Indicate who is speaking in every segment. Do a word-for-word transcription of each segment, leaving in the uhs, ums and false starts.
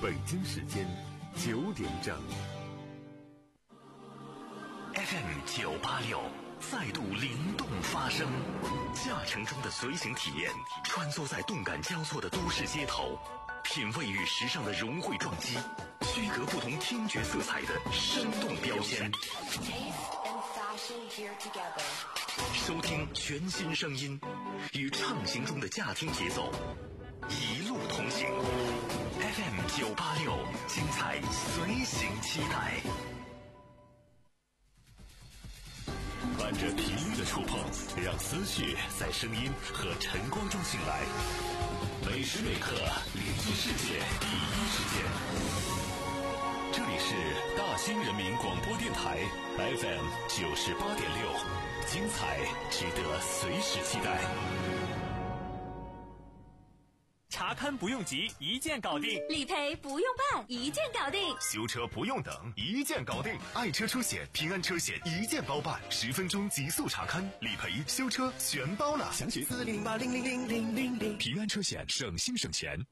Speaker 1: 北京时间九点整。
Speaker 2: F M 九八六再度灵动发声，驾乘中的随行体验，穿梭在动感交错的都市街头，品味与时尚的融汇撞击，区隔不同听觉色彩的生动标签。收听全新声音，与畅行中的驾听节奏一路同行。F M 九八六，精彩随行期待。伴着频率的触碰，让思绪在声音和晨光中醒来。每时每刻，聆听世界第一时间。这里是大兴人民广播电台 F M 九十八点六，精彩值得随时期待。
Speaker 3: 查勘不用急，一键搞定；
Speaker 4: 理赔不用办，一键搞定；
Speaker 1: 修车不用等，一键搞定。爱车出险，平安车险一键包办，十分钟极速查勘，理赔、修车全包了。详询四零八零零零零零零。平安车险，省心省钱。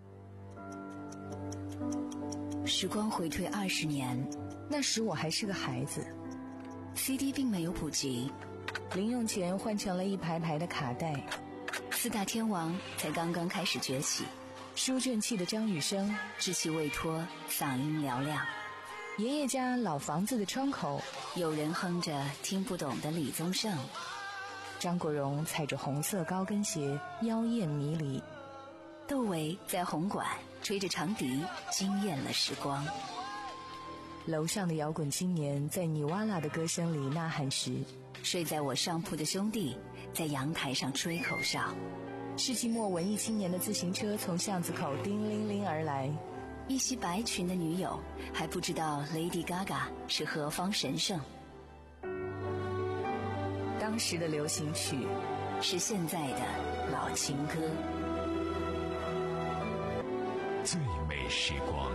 Speaker 5: 时光回退二十年，那时我还是个孩子 ，C D 并没有普及，零用钱换成了一排排的卡带。四大天王才刚刚开始崛起，书卷气的张雨生稚气未脱，嗓音嘹亮。爷爷家老房子的窗口，有人哼着听不懂的李宗盛。张国荣踩着红色高跟鞋，妖艳迷离。窦唯在红馆吹着长笛，惊艳了时光。楼上的摇滚青年在尼瓦拉的歌声里呐喊时，睡在我上铺的兄弟在阳台上吹口哨。世纪末文艺青年的自行车从巷子口叮铃铃而来，一袭白裙的女友还不知道 Lady Gaga 是何方神圣。当时的流行曲是现在的老情歌。
Speaker 1: 最美时光。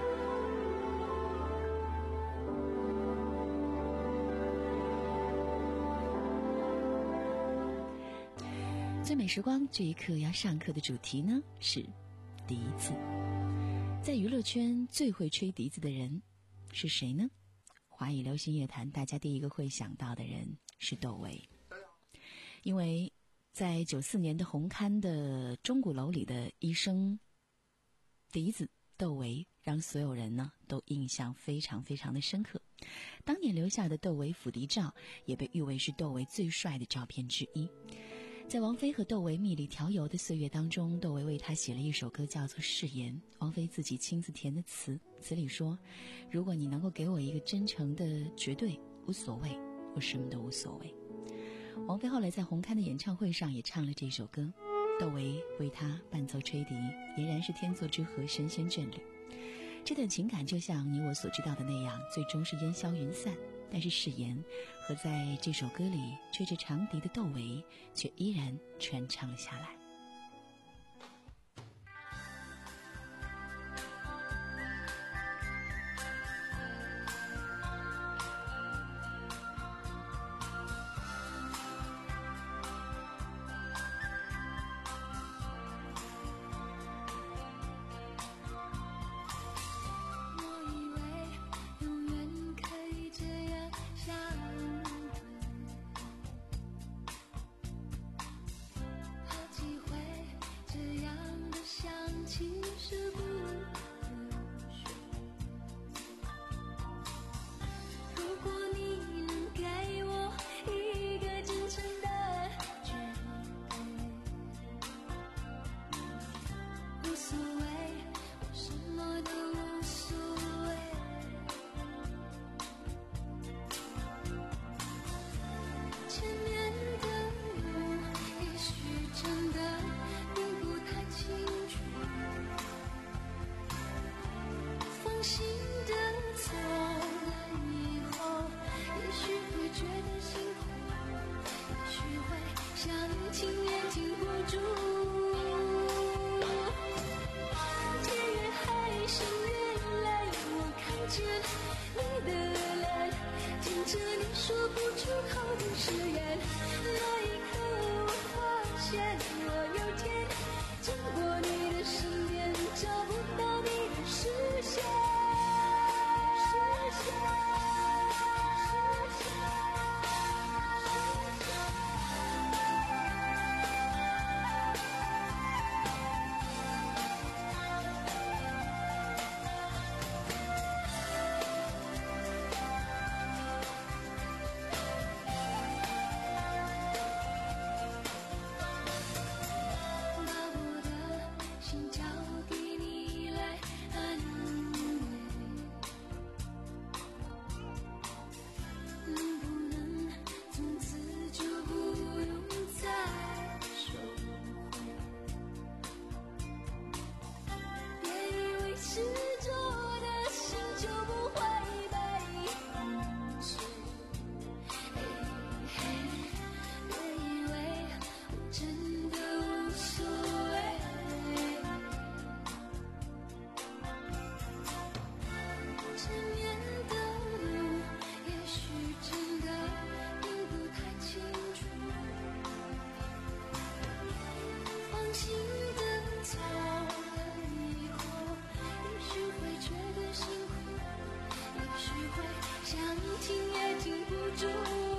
Speaker 5: 最美时光这一课要上课的主题呢是笛子。在娱乐圈最会吹笛子的人是谁呢？华语流行乐坛大家第一个会想到的人是窦唯。因为在九四年的红磡的钟鼓楼里的一声笛子，窦唯让所有人呢都印象非常非常的深刻。当年留下的窦唯抚笛照也被誉为是窦唯最帅的照片之一。在王菲和窦唯蜜里调油的岁月当中，窦唯为他写了一首歌叫做《誓言》，王菲自己亲自填的词，词里说：如果你能够给我一个真诚的绝对，无所谓，我什么都无所谓。王菲后来在红磡的演唱会上也唱了这首歌，窦唯为她伴奏吹笛，俨然是天作之合，神仙眷侣。这段情感就像你我所知道的那样，最终是烟消云散。但是誓言和在这首歌里吹着长笛的窦唯却依然传唱了下来。
Speaker 6: 经过你的身边，找不到你的世住。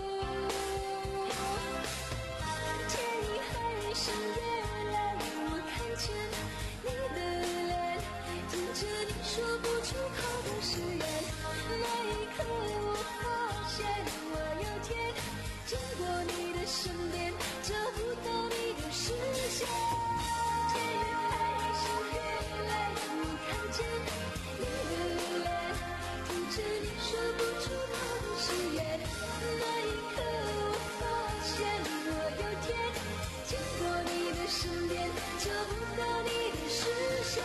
Speaker 6: 天已还是夜蓝，我看见你的脸，听着你说不出口的誓言。那一刻我发现我有天经过你的身边，找不到你的视线。天也还是越来，我看见你的脸，听着你说不出口的誓言。那一刻我发现我有天经过你的身边，找不到你的视线。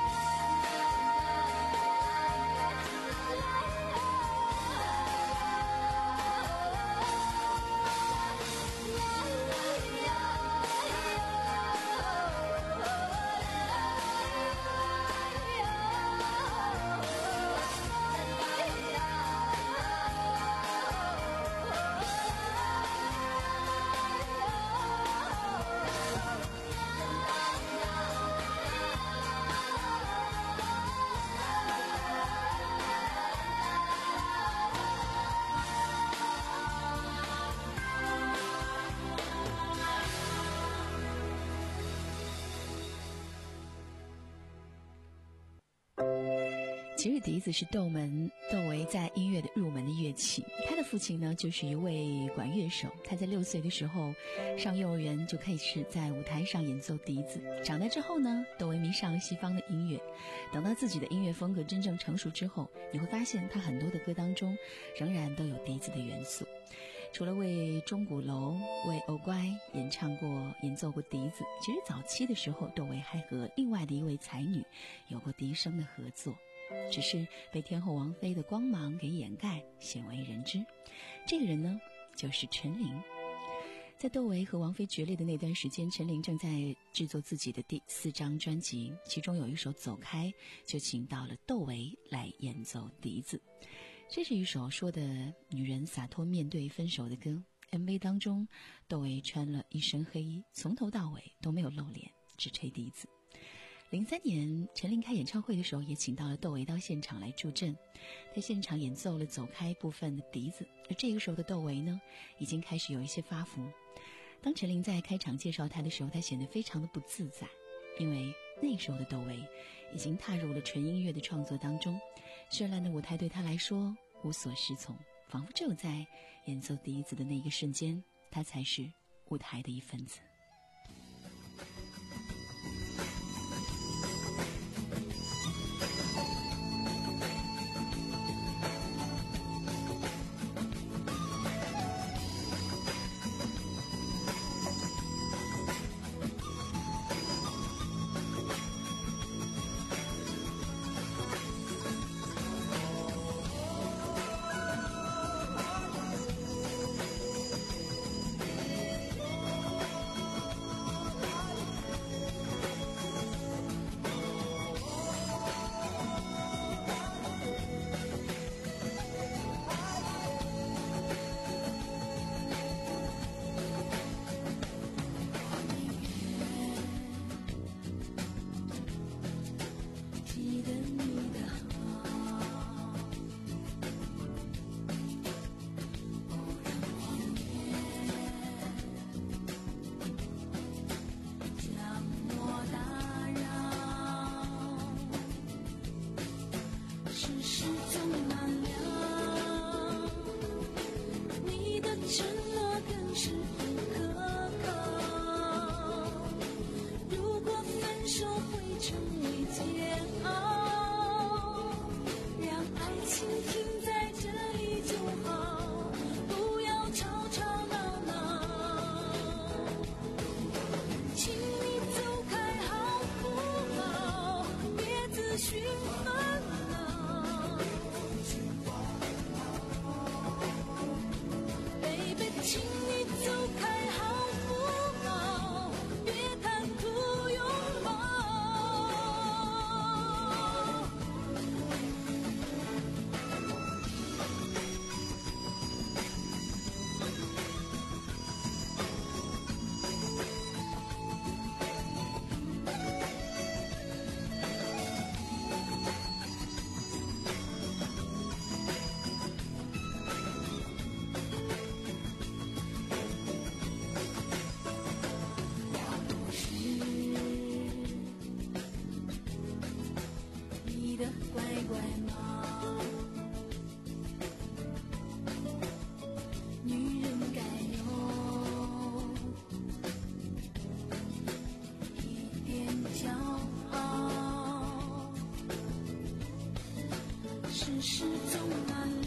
Speaker 5: 其实笛子是窦门窦唯在音乐的入门的乐器，他的父亲呢就是一位管乐手，他在六岁的时候上幼儿园就开始在舞台上演奏笛子。长大之后呢，窦唯迷上了西方的音乐，等到自己的音乐风格真正成熟之后，你会发现他很多的歌当中仍然都有笛子的元素。除了为钟鼓楼、为欧乖演唱过、演奏过笛子，其实早期的时候，窦唯还和另外的一位才女有过笛声的合作，只是被天后王菲的光芒给掩盖，鲜为人知。这个人呢，就是陈琳。在窦唯和王菲决裂的那段时间，陈琳正在制作自己的第四张专辑，其中有一首《走开》，就请到了窦唯来演奏笛子。这是一首说的女人洒脱面对分手的歌。M V 当中，窦唯穿了一身黑衣，从头到尾都没有露脸，只吹笛子。零三年陈琳开演唱会的时候，也请到了窦唯到现场来助阵，在现场演奏了《走开》部分的笛子。而这个时候的窦唯呢，已经开始有一些发福。当陈琳在开场介绍他的时候，他显得非常的不自在，因为那时候的窦唯已经踏入了纯音乐的创作当中，绚烂的舞台对他来说无所适从，仿佛只有在演奏笛子的那一个瞬间，他才是舞台的一份子。
Speaker 6: 我的乖乖吗？女人该有一点骄傲，事实总难料，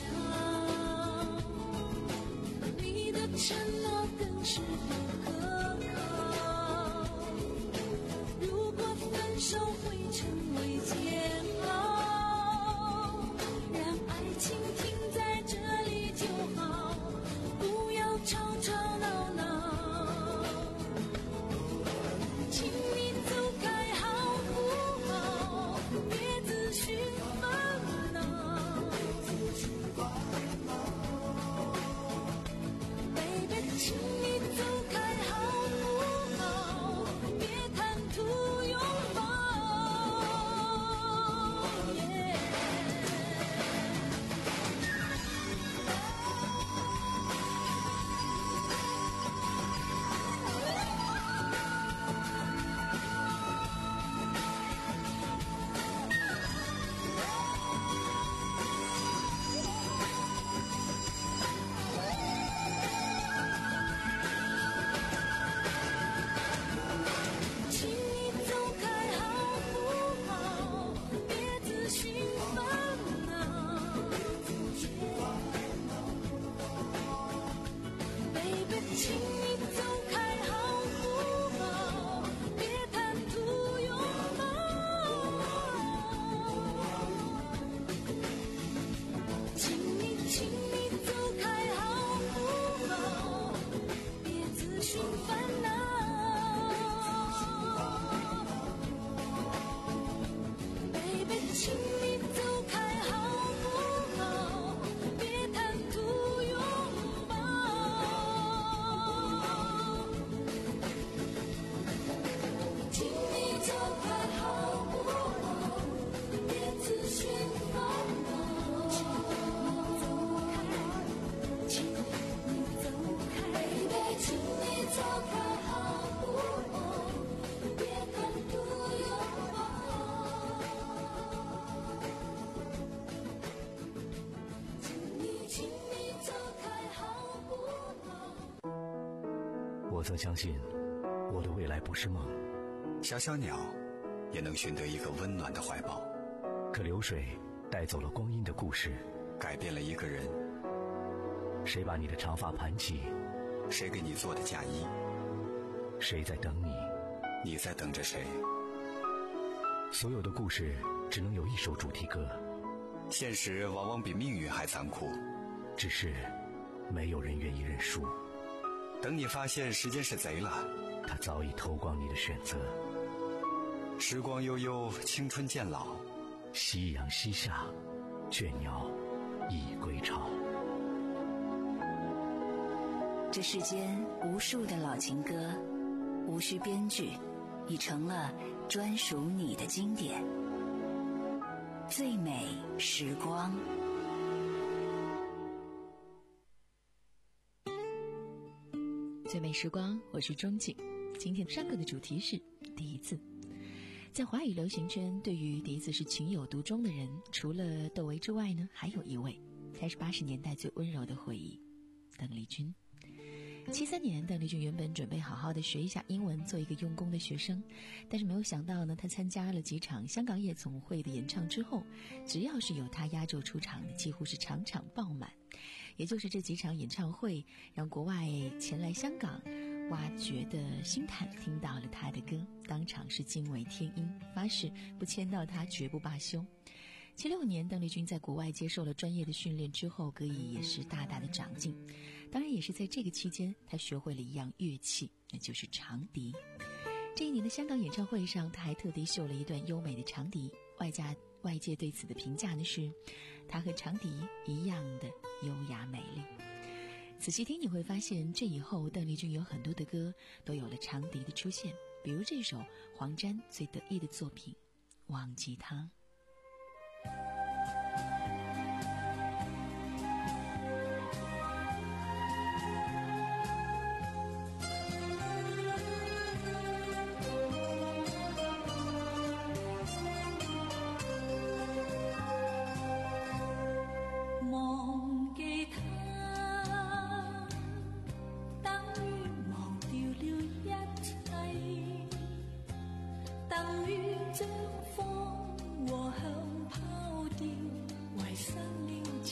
Speaker 6: 你的承诺更是不可靠。如果分手会成为煎熬，让爱情停在这里就好，不要吵吵闹闹。请你走开好不好？别自寻烦恼。Baby， 请你走开好不好？别贪图拥抱。Yeah。请你走开好不好？别自寻烦恼。Baby， 请你走开好不好？别贪图拥抱。请你，请你走开好不好？别自寻烦恼。Baby， 请你走开好不好？别贪图拥抱。请你走开好不好？别自寻烦恼。请你走开，Baby， 请你走开好不好？别贪图拥抱。请你，请你走开好不好？
Speaker 2: 我曾相信，我的未来不是梦，
Speaker 7: 小小鸟也能寻得一个温暖的怀抱，
Speaker 2: 可流水带走了光阴的故事。
Speaker 7: 改变了一个人。
Speaker 2: 谁把你的长发盘起？
Speaker 7: 谁给你做的嫁衣？
Speaker 2: 谁在等你？
Speaker 7: 你在等着谁？
Speaker 2: 所有的故事只能有一首主题歌，
Speaker 7: 现实往往比命运还残酷，
Speaker 2: 只是没有人愿意认输。
Speaker 7: 等你发现时间是贼了，
Speaker 2: 它早已偷光你的选择。
Speaker 7: 时光悠悠，青春渐老，
Speaker 2: 夕阳西下，倦鸟已归巢。
Speaker 8: 这世间无数的老情歌，无需编剧，已成了专属你的经典。最美时光。
Speaker 5: 最美时光，我是钟景。今天上课的主题是第一次。在华语流行圈，对于第一次是情有独钟的人，除了窦唯之外呢，还有一位，才是八十年代最温柔的回忆，邓丽君。七三年，邓丽君原本准备好好的学一下英文，做一个用功的学生，但是没有想到呢，她参加了几场香港夜总会的演唱之后，只要是有她压轴出场的，几乎是场场爆满。也就是这几场演唱会，让国外前来香港挖掘的星探听到了她的歌，当场是惊为天音，发誓不签到她绝不罢休。七六年，邓丽君在国外接受了专业的训练之后，歌艺也是大大的长进。当然，也是在这个期间，她学会了一样乐器，那就是长笛。这一年的香港演唱会上，她还特地秀了一段优美的长笛。外加外界对此的评价呢是，她和长笛一样的优雅美丽。仔细听你会发现，这以后邓丽君有很多的歌都有了长笛的出现，比如这首黄沾最得意的作品《忘记他》。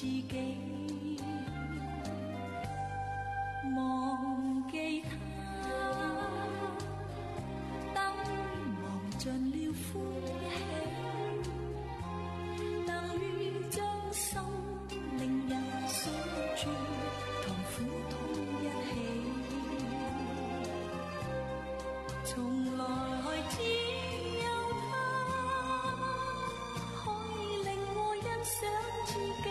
Speaker 6: 自己，忘記他，等於忘盡了歡喜，等於將心靈也鎖住，同苦痛一起。從來只有他可以令我欣賞自己，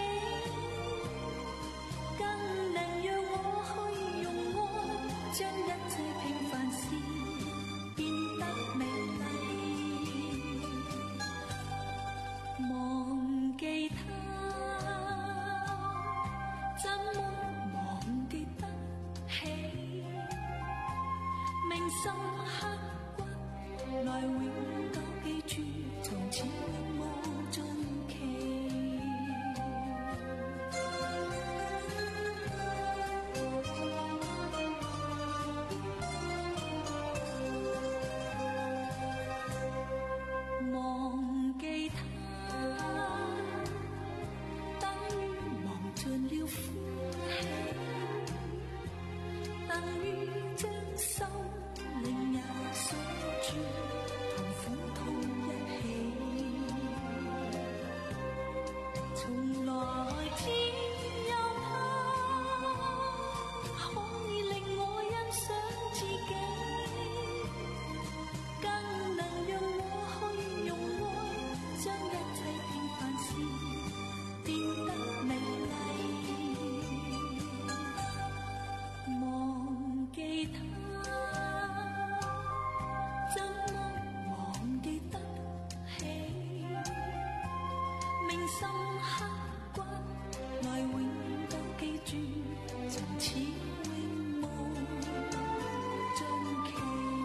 Speaker 6: 更能讓我去用愛將一切平凡事變得美麗。忘記他，怎麼忘記得起？銘心刻骨，來永久記住，從此永無盡期。忘記他，等於忘盡了歡喜，等於將心靈也鎖住，同苦痛一起。從來只有他可以令我欣賞自己，更能讓我去用愛將一切平凡事變得美麗。忘記他，怎麼忘記得起？銘心刻骨，來永久記住，從此永無盡期。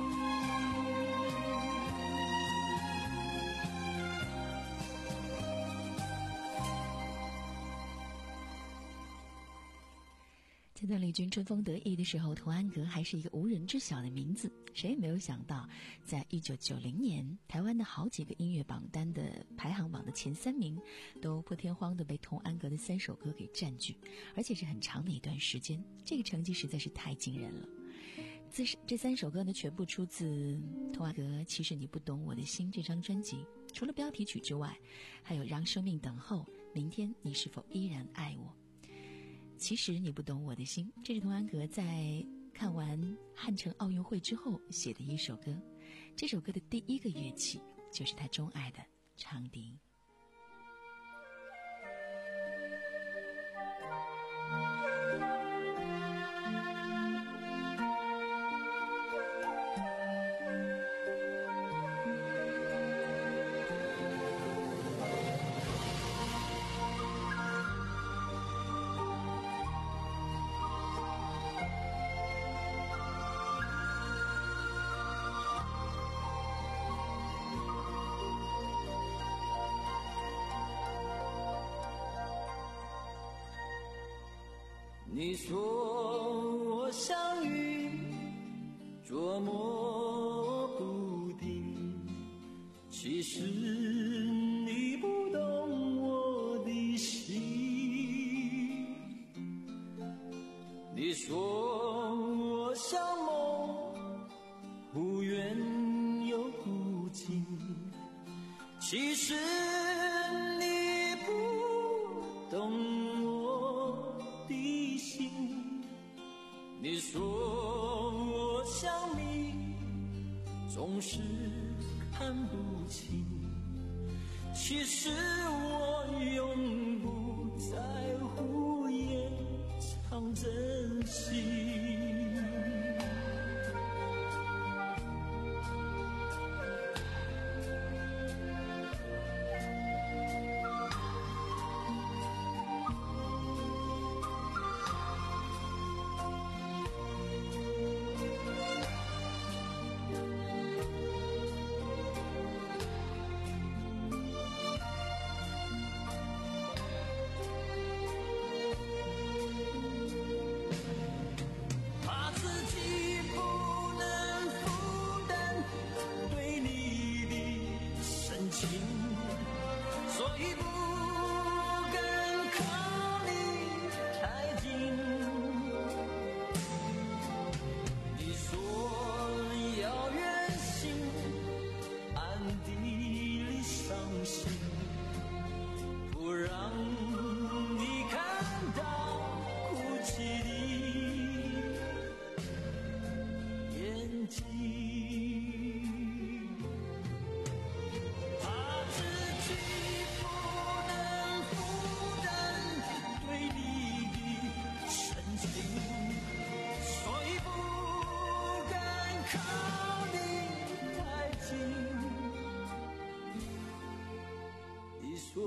Speaker 5: 在邓丽君春风得意的时候，童安格还是一个无人知晓的名字。谁也没有想到，在一九九零年，台湾的好几个音乐榜单的排行榜的前三名，都破天荒的被童安格的三首歌给占据，而且是很长的一段时间。这个成绩实在是太惊人了。这这三首歌呢，全部出自童安格《其实你不懂我的心》这张专辑。除了标题曲之外，还有《让生命等候》、《明天你是否依然爱我》。其实你不懂我的心，这是童安格在看完汉城奥运会之后写的一首歌。这首歌的第一个乐器就是他钟爱的长笛。
Speaker 9: 你说我相遇捉摸不定，其实你不懂我的心。你说我像梦，忽远又忽近，其实你不懂我的心。你说我像你，总是看不清，其实我永不在乎，也常珍惜。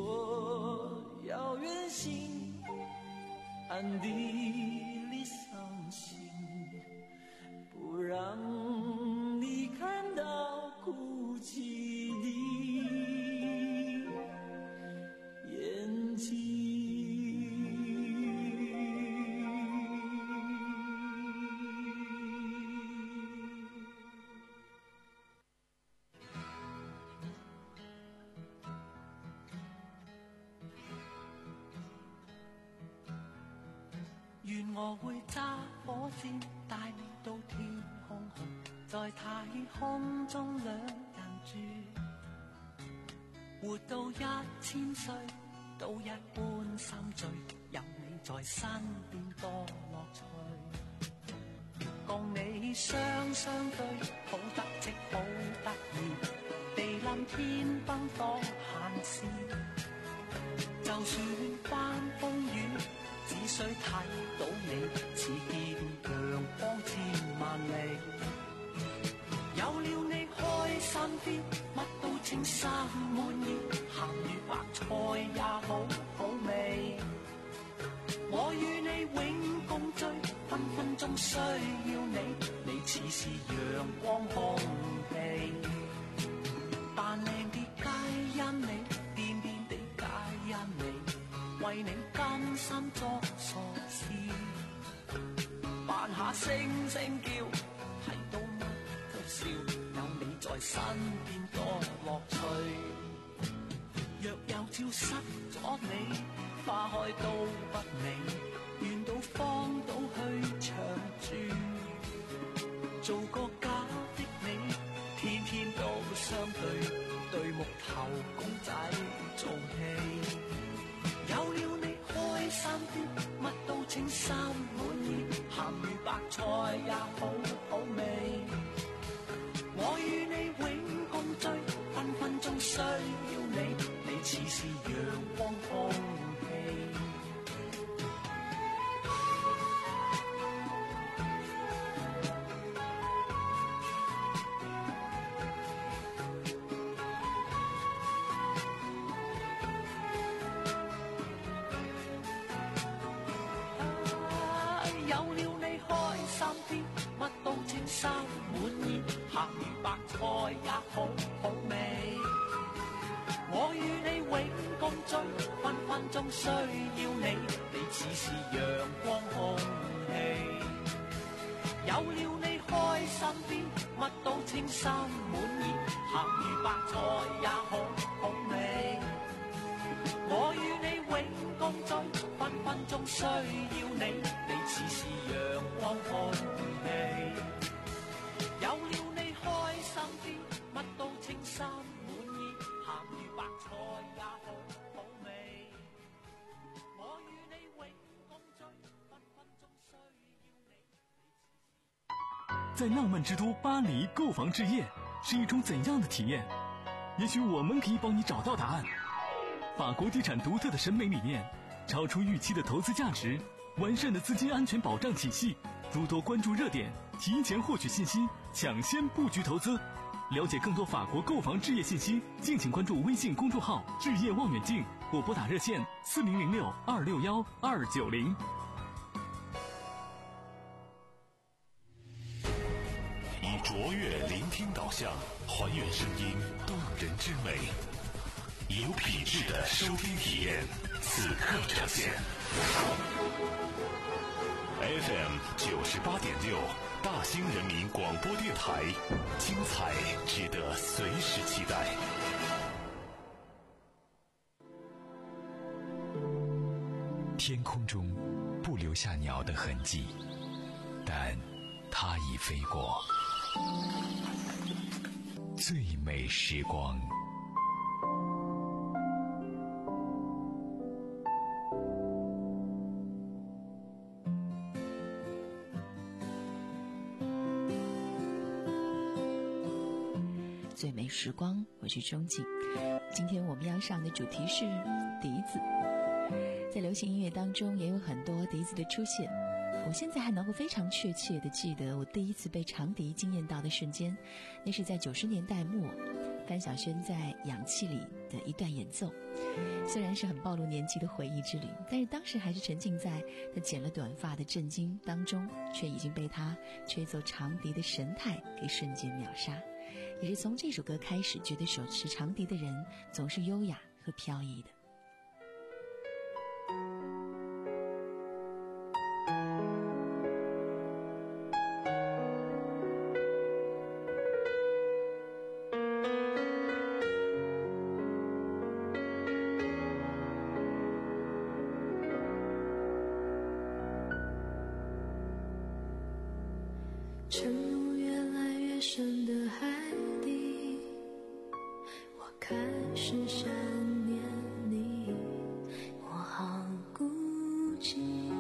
Speaker 9: 说要远行，暗地里伤心，不让你看到哭泣的眼睛。願我會揸火箭帶你到天空去，在太空中兩人住，活到一千歲都一般心醉，有你在身邊多樂趣。共你雙雙對，好得戚好得意，地冧天崩多閒事，就算翻風雨，只需睇到你，似見陽光千萬里。有了你開心啲，乜都稱心滿意，鹹魚白菜也好好味。我與你永共聚，分分鐘需要你，你似是陽光空氣。扮靚啲皆因你，癲癲地皆因你，為你甘心作傻事，扮下聲聲叫，睇到乜都笑，有你在身邊多樂趣。若有朝失咗你，花開都不美，願到荒島去長住，做個假的你，天天都相對，對木頭公仔做戲。有了你開心啲，乜都稱心滿意，鹹魚白菜也好好味。我與你永共聚，分分鐘需要你，你似是陽光空氣。有了你開心啲，乜都稱心滿意，鹹魚白菜也好好味。我與你永共聚，分分鐘需要你，你似是陽光空氣。有了你開心啲，乜都稱心滿意，鹹魚白菜也好好味。我與你永共聚，分分鐘需要你，你似是陽光空氣。有了你開心啲，乜都稱心滿意，鹹魚白菜也好好味。我與你永共聚，分分鐘需要你。
Speaker 3: 在浪漫之都巴黎购房置业是一种怎样的体验？也许我们可以帮你找到答案。法国地产独特的审美理念，超出预期的投资价值，完善的资金安全保障体系，诸多关注热点，提前获取信息，抢先布局投资。了解更多法国购房置业信息，敬请关注微信公众号置业望远镜，或拨打热线四零零六二六幺二九零。
Speaker 2: 以卓越聆听导向，还原声音动人之美，以有品质的收听体验，此刻呈现。F M 九十八点六，大兴人民广播电台，精彩值得随时期待。
Speaker 7: 天空中不留下鸟的痕迹，但它已飞过。最美时光。
Speaker 5: 最美时光，我是钟静。今天我们要上的主题是笛子。在流行音乐当中也有很多笛子的出现，我现在还能够非常确切地记得我第一次被长笛惊艳到的瞬间，那是在九十年代末范晓萱在《氧气》里的一段演奏。虽然是很暴露年纪的回忆之旅，但是当时还是沉浸在他剪了短发的震惊当中，却已经被他吹奏长笛的神态给瞬间秒杀。也是从这首歌开始，觉得手持长笛的人总是优雅和飘逸的。
Speaker 6: 沉入越来越深的海底，我开始想念你，我好孤寂。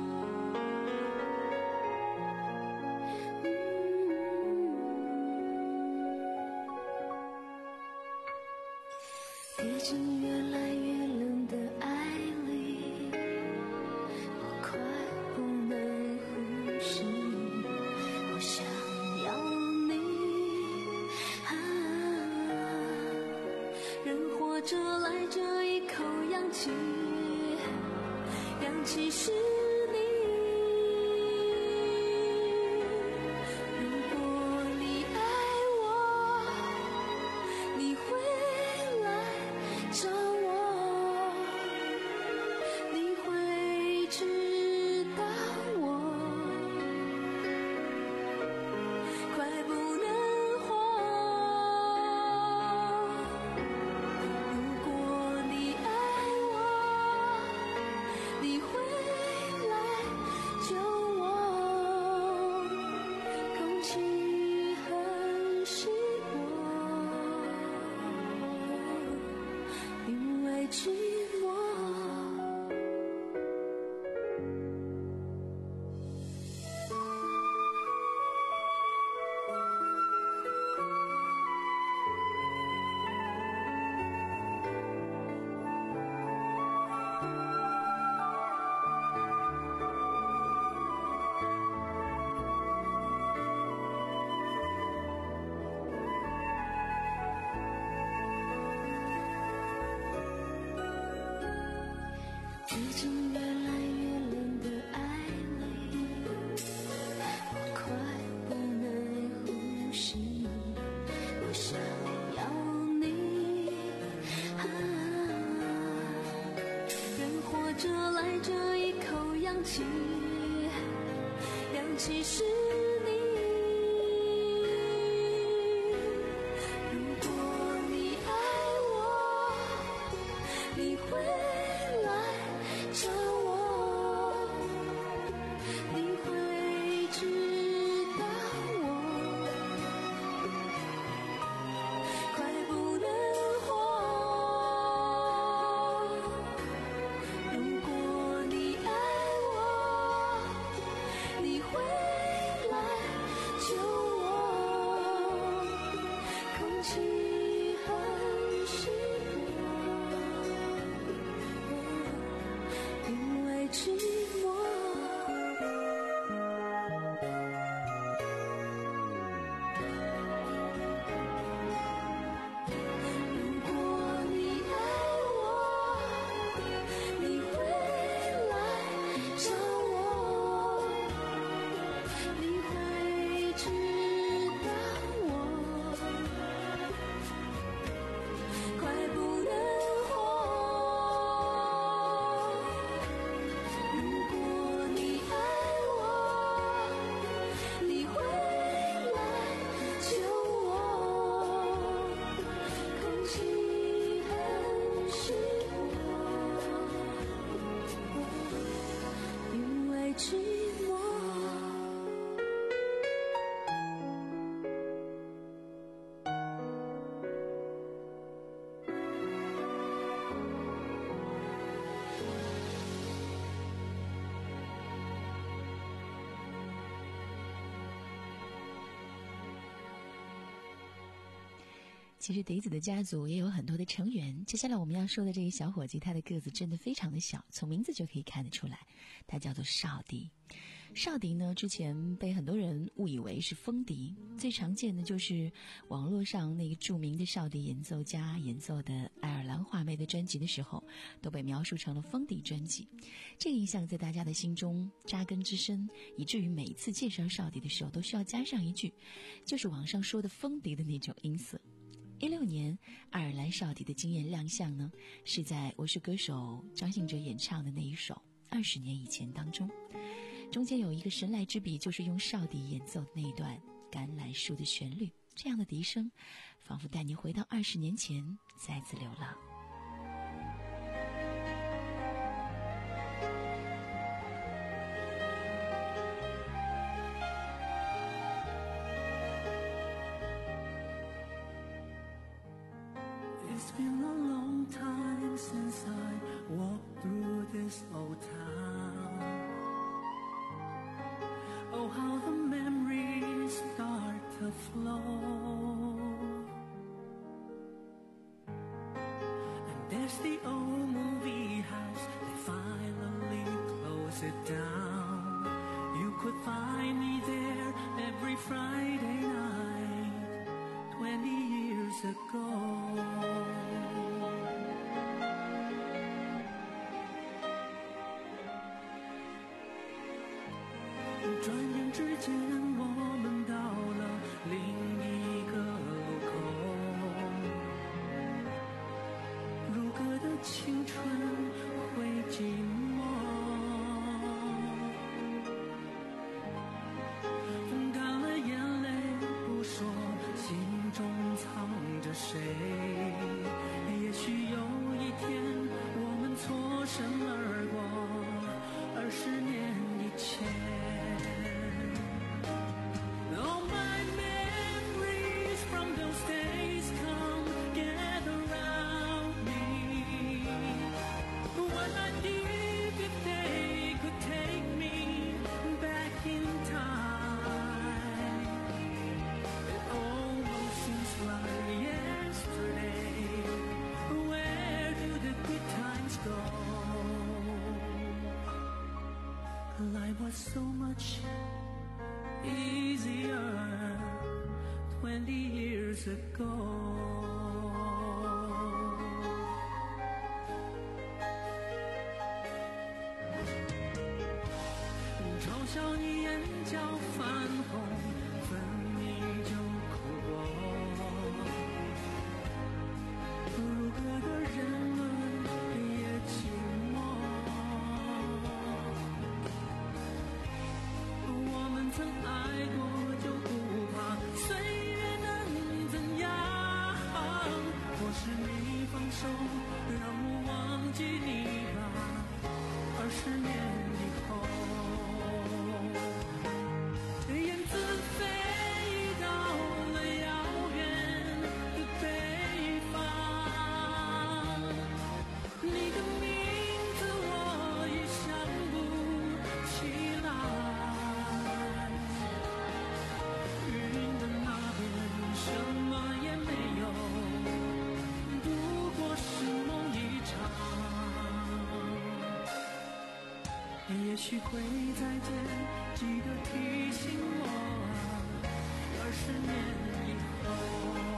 Speaker 6: 跌进越来越冷的爱里，我快不能呼吸。我想要你，啊，人活着来这一口氧气，氧气是你。如果你爱我，你会来找我，你会知道我快不能活。如果你爱我，你会来救我。空气很稀薄，因为寂寞。跌进越来越冷的爱里，我快不能呼吸。我想要你，啊，人活着来这一口氧气，氧气是你。如果你爱我，你会来找我，你会知道我快不能活。如果你爱我，你会来救我。空气很稀薄，因为寂寞。如果你爱我，你会来找我，你会知道我快不能活。如
Speaker 5: 其实笛子的家族也有很多的成员。接下来我们要说的这个小伙计，他的个子真的非常的小，从名字就可以看得出来，他叫做少迪。少迪呢，之前被很多人误以为是风笛，最常见的就是网络上那个著名的少迪演奏家演奏的爱尔兰画妹的专辑的时候，都被描述成了风笛专辑。这个印象在大家的心中扎根之深，以至于每一次介绍少迪的时候都需要加上一句，就是网上说的风笛的那种音色。一六年，爱尔兰少迪的惊艳亮相呢，是在《我是歌手》张信哲演唱的那一首《二十年以前》当中，中间有一个神来之笔，就是用少迪演奏的那一段橄榄树的旋律，这样的笛声，仿佛带你回到二十年前，再次流浪。
Speaker 9: It's been a long time since I walked through this old town. Oh, how the memories start to flow. And there's the old movie house, they finally close it down. You could find me there every Friday night, twenty years ago. Life was so much easier twenty years ago. 嘲笑你眼角泛红，分你就哭过。如歌的人们也寂寞。我们曾爱过，就不怕岁月能怎样？或是你放手，让我忘记你吧。二十年以后。也许会再见，记得提醒我，二十年以后。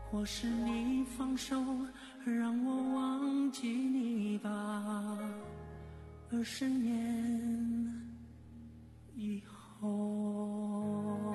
Speaker 9: 或是你放手让我忘记你吧，二十年以后。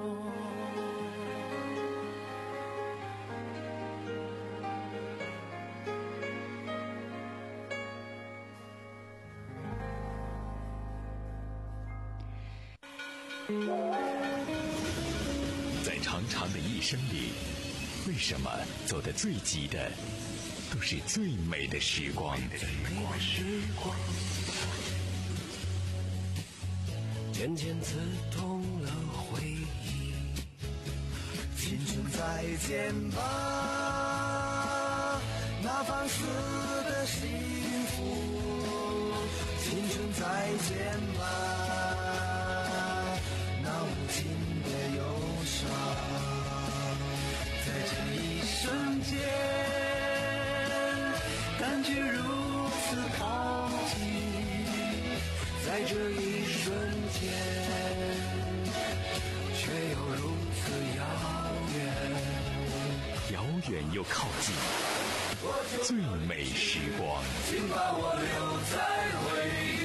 Speaker 7: 在长长的一生里，为什么走得最急的都是最美的时光？
Speaker 9: 渐渐刺痛了回忆，青春再见吧，那放肆的幸福，青春再见吧，那无情的忧伤，在这一瞬间感觉如此靠近，在这一瞬间却又如此遥远，
Speaker 7: 遥远又靠近，最美时光，
Speaker 9: 请把我留在回忆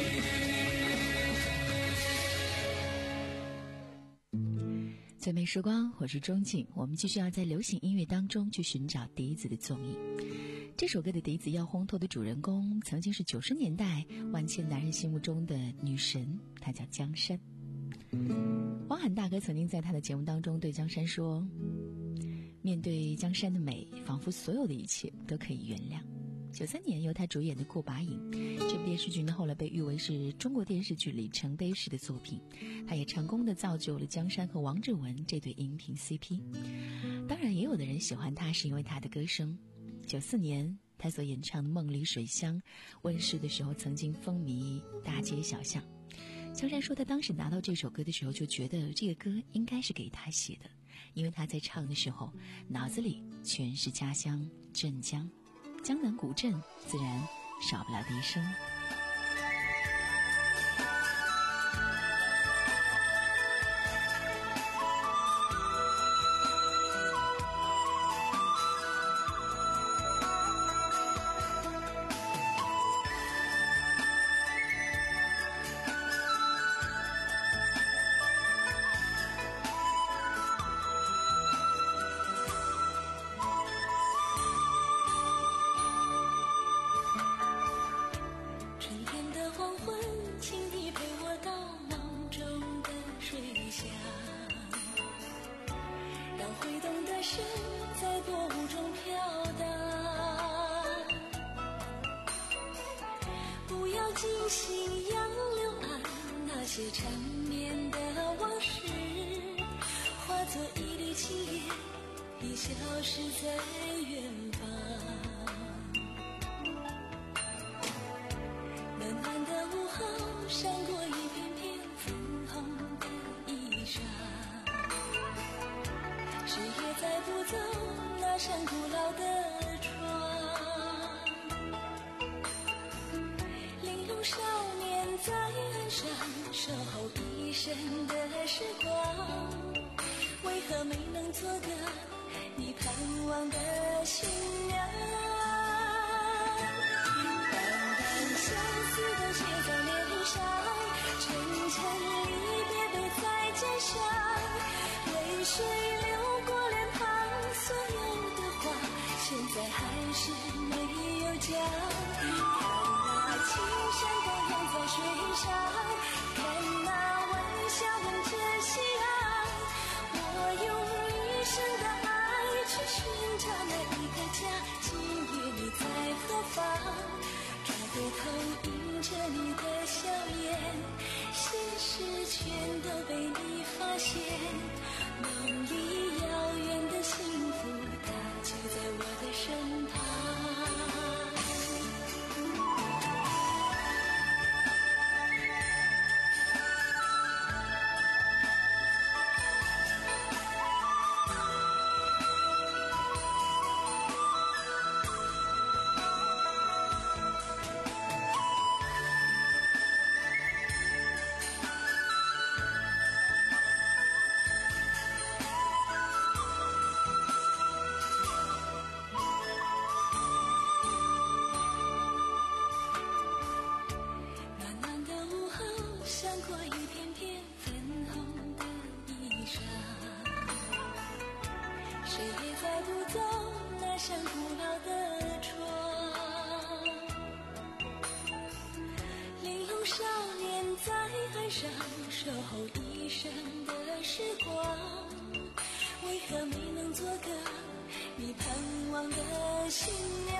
Speaker 9: 里。
Speaker 5: 最美时光，我是钟静，我们继续要在流行音乐当中去寻找笛子的踪影。这首歌的笛子要烘托的主人公曾经是九十年代万千男人心目中的女神，她叫江山。汪涵大哥曾经在他的节目当中对江山说，面对江山的美，仿佛所有的一切都可以原谅。九三年由他主演的《过把瘾》这部电视剧呢，后来被誉为是中国电视剧里程碑式的作品，他也成功的造就了江山和王志文这对荧屏 C P。 当然也有的人喜欢他是因为他的歌声。九四年他所演唱的《梦里水乡》问世的时候，曾经风靡大街小巷。江山说他当时拿到这首歌的时候就觉得这个歌应该是给他写的，因为他在唱的时候脑子里全是家乡镇江，江南古镇自然少不了笛声。
Speaker 6: 尽信仰柳岸那些缠绵的往事，化作一缕青烟，已消失在远方。暖暖的午后，闪过一片片粉红的衣裳，谁也再不走那扇古老的窗。少年在岸上守候一生的时光，为何没能做个你盼望的新娘？淡淡相思都写在脸上，沉沉离别背在肩上，泪水流过脸庞，所有的话现在还是没有讲。青山荡漾在水上，看那晚霞吻着夕阳。我用一生的爱去寻找那一个家，今夜你在何方？转回头迎着你的笑颜，现实全都被你发现。梦里有谁也在独走那扇古老的窗，玲珑少年在海上守候一生的时光，为何没能做个你盼望的新娘？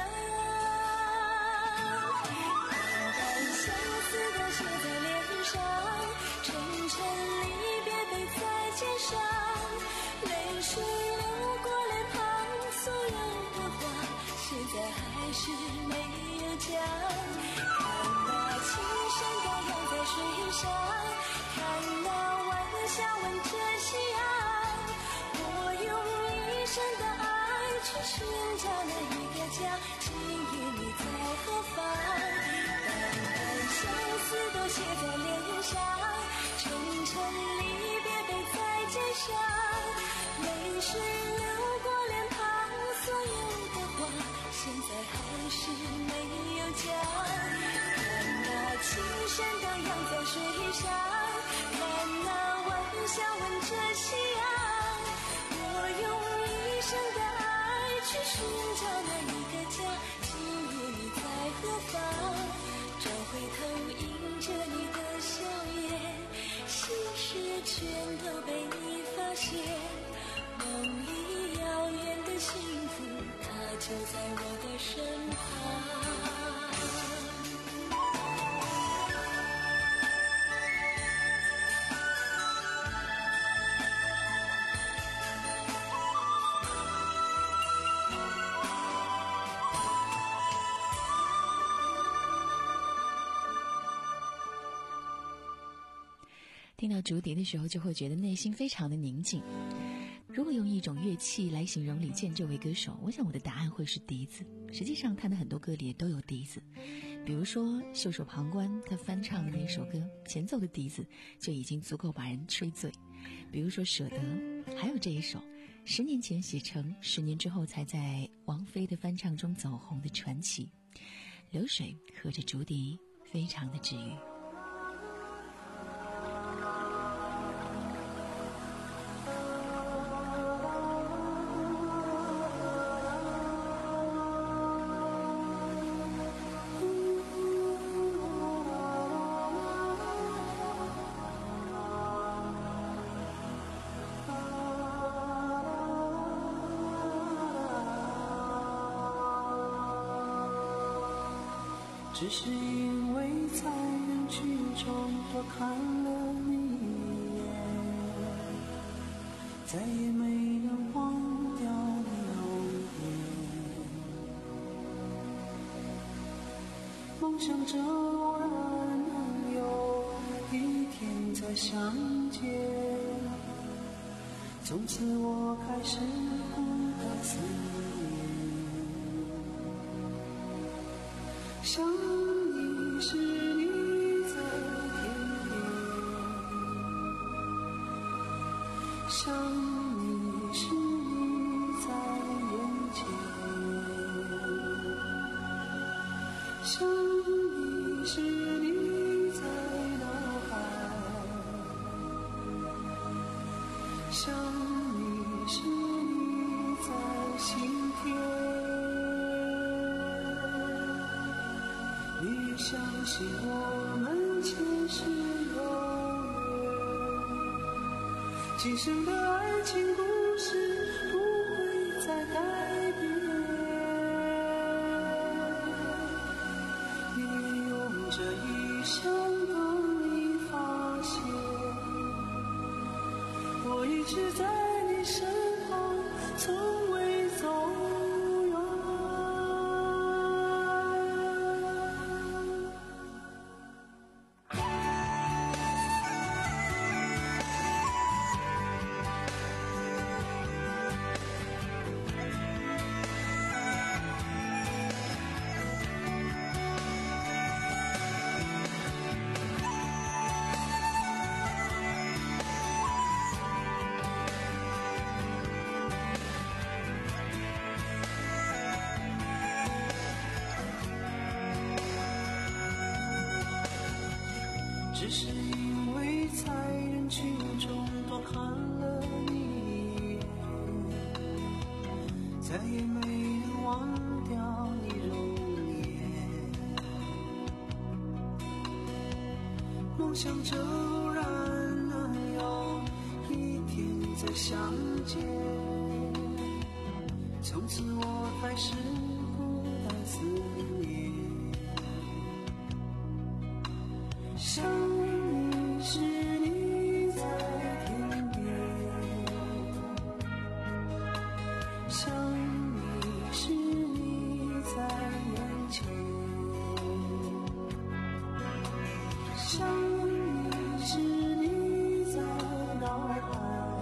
Speaker 6: 淡淡相思都写在脸上，沉沉离别背在肩上，泪水流过脸庞，所有的话现在还是没有讲。看那青山荡漾在水上，看那晚霞吻着夕阳，我用一生的爱去寻找那一个家，今夜你在何方？淡淡相思都写在脸上，沉沉离别背在肩上，泪水流过脸庞，所有的话现在还是没有讲。看那青山荡漾在水上，看那晚霞吻着夕阳，我用一生的爱去寻找那一个家，今夜你在何方？转回头迎着你的笑颜，心事全都被你发现，梦里遥远的幸福它就在我的身旁。
Speaker 5: 听到竹笛的时候，就会觉得内心非常的宁静。如果用一种乐器来形容李健这位歌手，我想我的答案会是笛子。实际上他的很多歌里也都有笛子，比如说《袖手旁观》，他翻唱的那首歌，前奏的笛子就已经足够把人吹醉。比如说《舍得》，还有这一首十年前写成，十年之后才在王菲的翻唱中走红的《传奇》。流水和着竹笛，非常的治愈。
Speaker 9: 只是因为在人群中多看了你一眼，再也没能忘掉你容颜。梦想着我能有一天再相见，从此我开始不得思念。想你时你在天边，想你时你在眼前，想你时你在脑海，想你时你在心田。你相信我们前世有缘，今生的爱情故事不会再改变。你用这一生等你发现，我一直在你身旁，从未走远。 再也没能忘掉你容颜。梦想着偶然能有一天再相见，从此我还是孤单思念。想你时你在天边，想你时你在眼前，想你时你在脑海，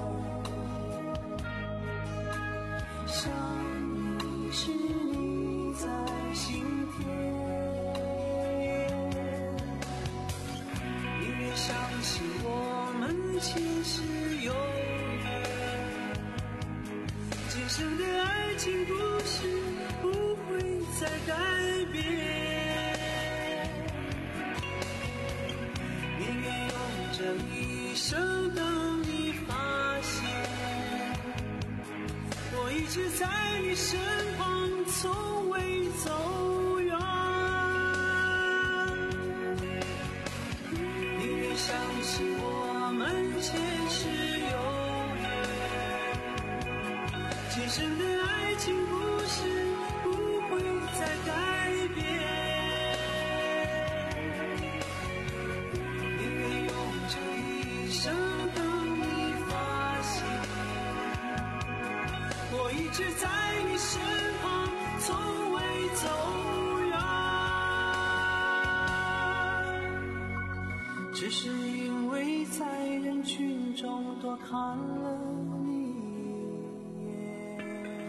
Speaker 9: 想你时你在心田。宁愿相信我们前世有缘，今生的爱情故事不会再改变。宁愿用这一生等你发现，我一直在你身旁，从未走远。宁愿相信我们前世有缘，今生的爱情故事不会再改变。宁愿用这一生等你发现，我一直在你身旁，从未走远，只是因为在人群中多看了你一眼。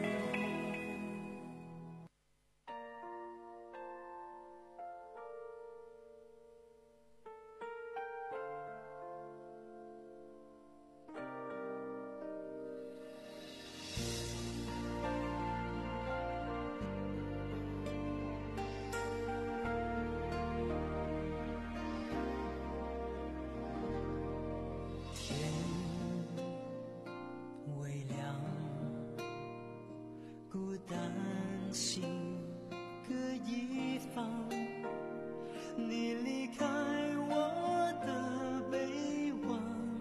Speaker 9: 心各一方，你离开我的悲望，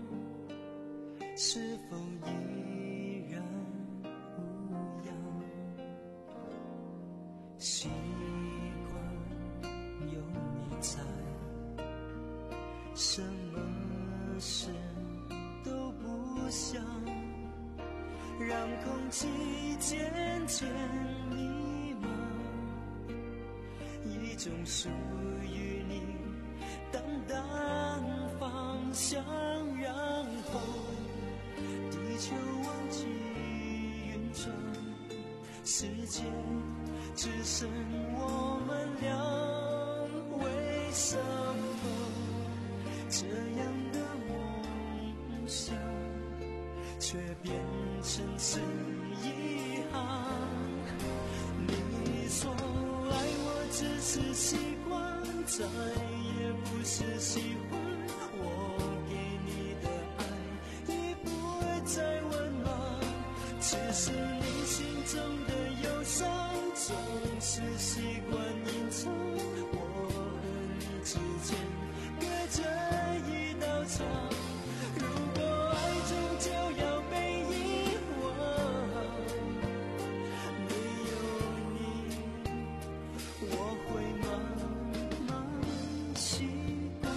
Speaker 9: 是否依然无恙？习惯有你在，什么事都不想，让空气渐渐弥漫，一种属于你淡淡芳香，然后地球忘记运转，世界只剩我们俩，为什么这样的梦想却变成是遗憾？你说爱我只是习惯，再也不是喜欢，我给你的爱已不会再温暖，只是你心中的忧伤总是习惯隐藏，我和你之间隔着一道墙，如果爱终究要被遗忘，没有你我会慢慢习惯。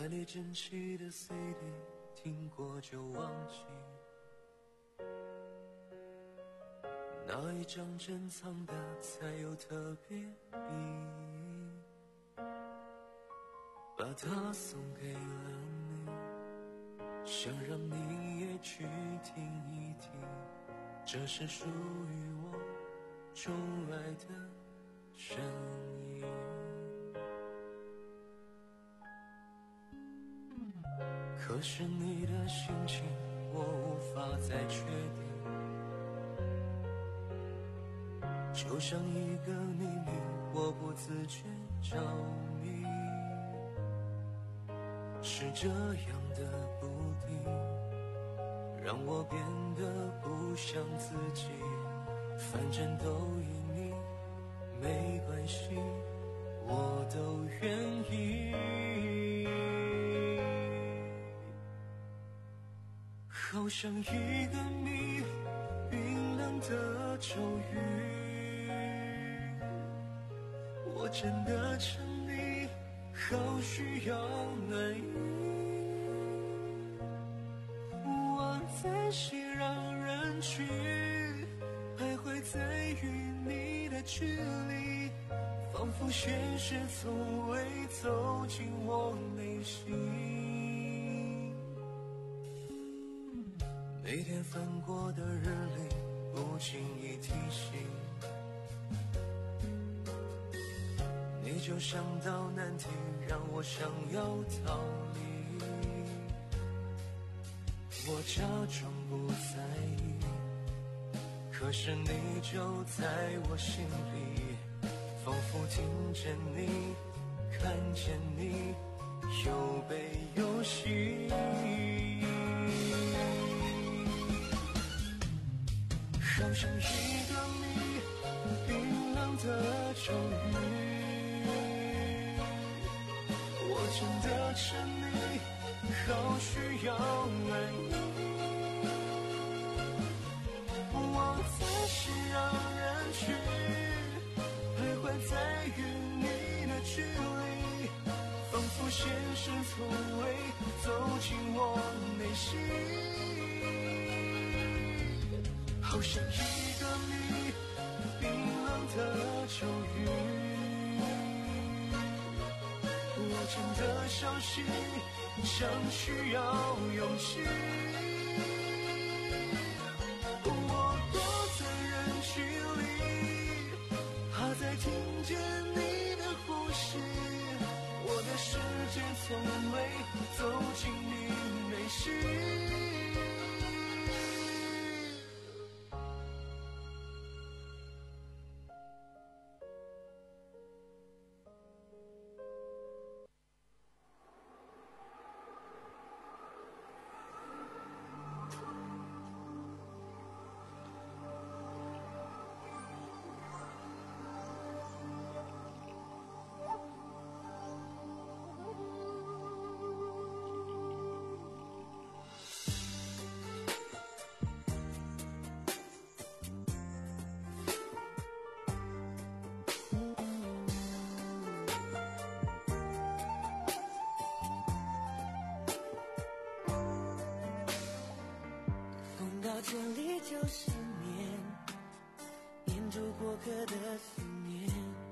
Speaker 10: 在你珍惜的 C D 听过就忘记，哪一张珍藏的才有特别意义？把它送给了你，想让你也去听一听，这是属于我钟爱的声音。可是你的心情我无法再确定，就像一个秘密我不自觉着迷，是这样的不定让我变得不像自己，反正都依你没关系，我都愿意。好像一个谜，冰冷的咒语，我真的沉迷，好需要暖意。我在熙攘人群，徘徊在与你的距离，仿佛现实从未走进我内心。每天翻过的日历不经意提醒，你就像道难题让我想要逃离，我假装不在意，可是你就在我心里，仿佛听见你看见你有悲有喜。好像一个谜，冰冷的咒语，我真的沉迷，好需要暖意。我在熙攘人群，徘徊在与你的距离，仿佛现实从未走进我内心。好像一个谜，冰冷的咒语，我真的相信，像需要勇气。我躲在人群里，怕再听见你的呼吸，我的世界从未走进你内心。这里就是念，念住过客的思念，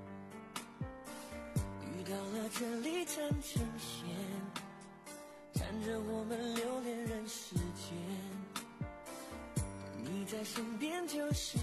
Speaker 10: 遇到了这里缠成线，缠着我们留恋人世间。你在身边就是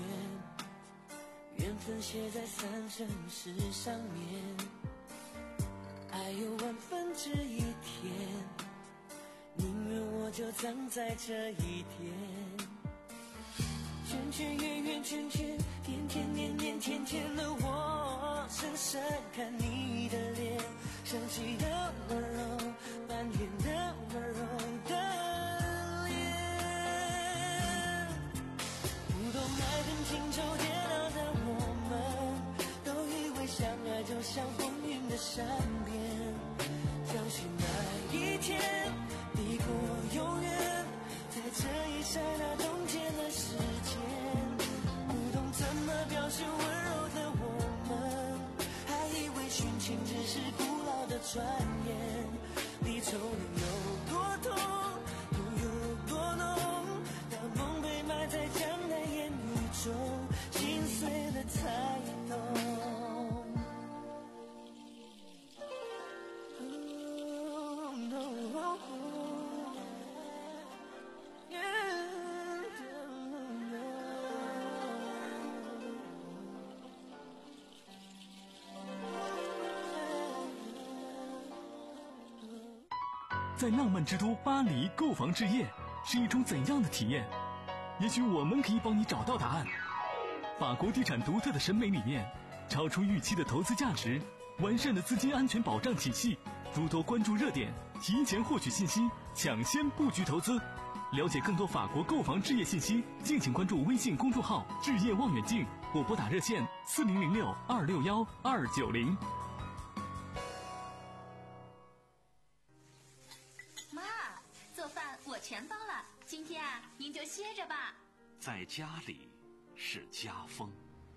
Speaker 10: 缘，缘分写在三生石上面，爱有万分之一甜，宁愿我就葬在这一天。圈圈圆圆圈圈，天天年年天天的我，深深看你的脸，生气的温柔，翻脸的温柔的脸。不懂爱恨情仇跌倒的我们，都以为相爱就像风云的善变，相信那一天抵过永远，在这一刹那冻结了时间。不懂怎么表现温柔的我们，还以为殉情只是古老的传言，离
Speaker 3: 在浪漫之都巴黎购房置业是一种怎样的体验？也许我们可以帮你找到答案。法国地产独特的审美理念，超出预期的投资价值，完善的资金安全保障体系，诸多关注热点，提前获取信息，抢先布局投资。了解更多法国购房置业信息，敬请关注微信公众号“置业望远镜”或拨打热线四零零六二六幺二九零。
Speaker 4: 妈，做饭我全包了，今天啊，您就歇着吧。
Speaker 2: 在家里是家风。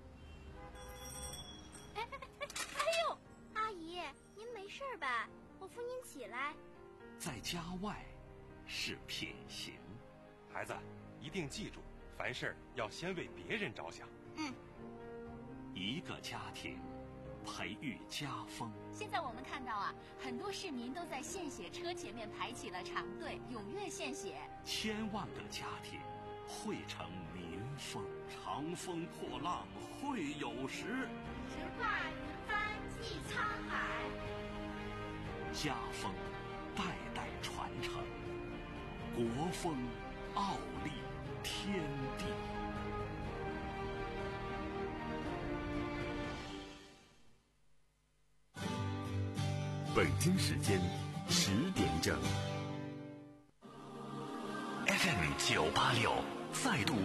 Speaker 11: 哎哎哎哎呦，阿姨，您没事吧？我扶您起来。
Speaker 2: 在家外是品行。
Speaker 12: 孩子，一定记住，凡事要先为别人着想。
Speaker 11: 嗯。
Speaker 2: 一个家庭培育家风。
Speaker 4: 现在我们看到啊，很多市民都在献血车前面排起了长队，踊跃献血。
Speaker 2: 千万个家庭汇成民风。长风破浪会有时，
Speaker 11: 直挂云帆济沧海。
Speaker 2: 家风代代传承，国风傲立天地。
Speaker 1: 北京时间十点整
Speaker 2: ，F M 九八六再度